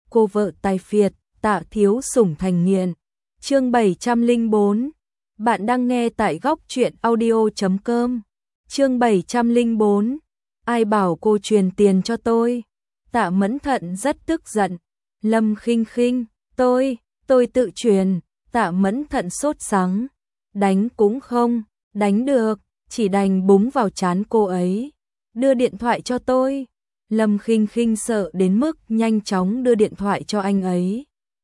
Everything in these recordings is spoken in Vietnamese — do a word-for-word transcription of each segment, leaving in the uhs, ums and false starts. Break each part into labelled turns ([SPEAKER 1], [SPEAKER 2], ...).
[SPEAKER 1] cô vợ tài phiệt, Tạ thiếu sủng thành nghiện. Chương bảy trăm lẻ bốn. Bạn đang nghe tại góc truyện audio chấm com. Chương bảy trăm lẻ bốn. Ai bảo cô truyền tiền cho tôi? Tạ Mẫn Thận rất tức giận. Lâm Khinh Khinh, tôi, tôi tự truyền. Tạ Mẫn Thận sốt sắng. Đánh cũng không, đánh được, chỉ đành búng vào trán cô ấy. Đưa điện thoại cho tôi. Lâm Khinh Khinh sợ đến mức nhanh chóng đưa điện thoại cho anh ấy.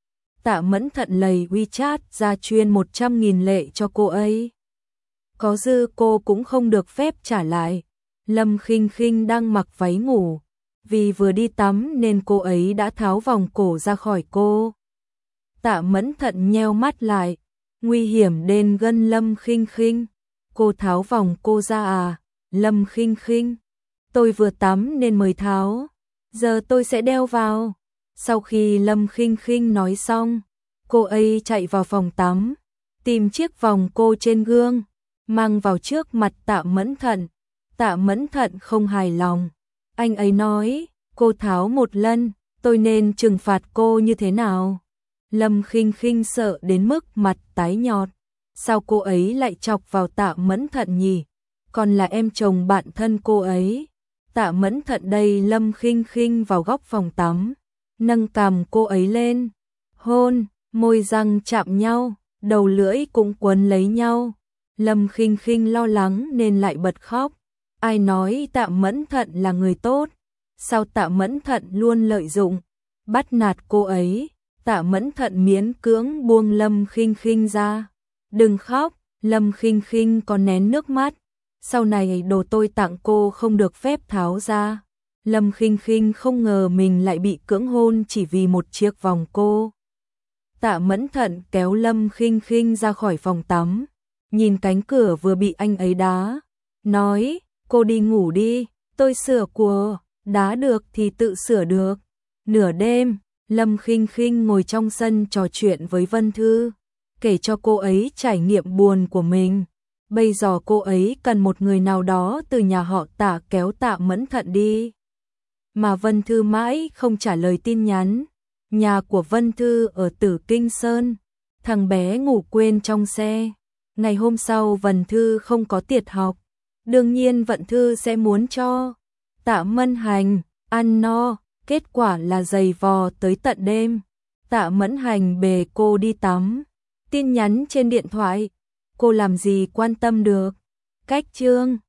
[SPEAKER 1] Tạ Mẫn Thận lầy WeChat ra chuyên một trăm nghìn lệ cho cô ấy. Có dư cô cũng không được phép trả lại. Lâm Khinh Khinh đang mặc váy ngủ. Vì vừa đi tắm nên cô ấy đã tháo vòng cổ ra khỏi cô. Tạ Mẫn Thận nheo mắt lại. Nguy hiểm đến gần Lâm Khinh Khinh. Cô tháo vòng cô ra à? Lâm Khinh Khinh. Tôi vừa tắm nên mới tháo. Giờ tôi sẽ đeo vào. Sau khi Lâm Khinh Khinh nói xong, cô ấy chạy vào phòng tắm, tìm chiếc vòng cô trên gương, mang vào trước mặt Tạ Mẫn Thận. Tạ Mẫn Thận không hài lòng. Anh ấy nói, cô tháo một lần, tôi nên trừng phạt cô như thế nào? Lâm Khinh Khinh sợ đến mức mặt tái nhợt. Sao cô ấy lại chọc vào Tạ Mẫn Thận nhỉ? Còn là em chồng bạn thân cô ấy. Tạ Mẫn Thận đầy Lâm Khinh Khinh vào góc phòng tắm, nâng cằm cô ấy lên, hôn, môi răng chạm nhau, đầu lưỡi cũng quấn lấy nhau. Lâm Khinh Khinh lo lắng nên lại bật khóc. Ai nói Tạ Mẫn Thận là người tốt? Sao Tạ Mẫn Thận luôn lợi dụng, bắt nạt cô ấy? Tạ Mẫn Thận miễn cưỡng buông Lâm Khinh Khinh ra. Đừng khóc, Lâm Khinh Khinh còn nén nước mắt. Sau này đồ tôi tặng cô không được phép tháo ra. Lâm Khinh Khinh không ngờ mình lại bị cưỡng hôn chỉ vì một chiếc vòng cô. Tạ Mẫn Thận kéo Lâm Khinh Khinh ra khỏi phòng tắm, nhìn cánh cửa vừa bị anh ấy đá, nói, cô đi ngủ đi, tôi sửa của, đá được thì tự sửa được. Nửa đêm, Lâm Khinh Khinh ngồi trong sân trò chuyện với Vân Thư, kể cho cô ấy trải nghiệm buồn của mình. Bây giờ cô ấy cần một người nào đó từ nhà họ Tạ kéo Tạ Mẫn Thận đi. Mà Vân Thư mãi không trả lời tin nhắn. Nhà của Vân Thư ở Tử Kinh Sơn. Thằng bé ngủ quên trong xe. Ngày hôm sau Vân Thư không có tiết học. Đương nhiên Vân Thư sẽ muốn cho Tạ Mẫn Hành ăn no. Kết quả là giày vò tới tận đêm. Tạ Mẫn Hành bề cô đi tắm. Tin nhắn trên điện thoại. Cô làm gì quan tâm được. Cách chương